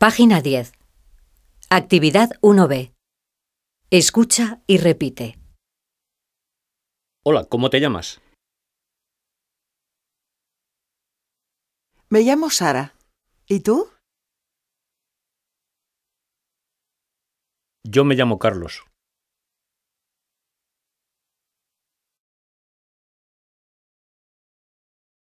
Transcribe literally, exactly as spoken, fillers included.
Página diez. Actividad uno B. Escucha y repite. Hola, ¿cómo te llamas? Me llamo Sara. ¿Y tú? Yo me llamo Carlos.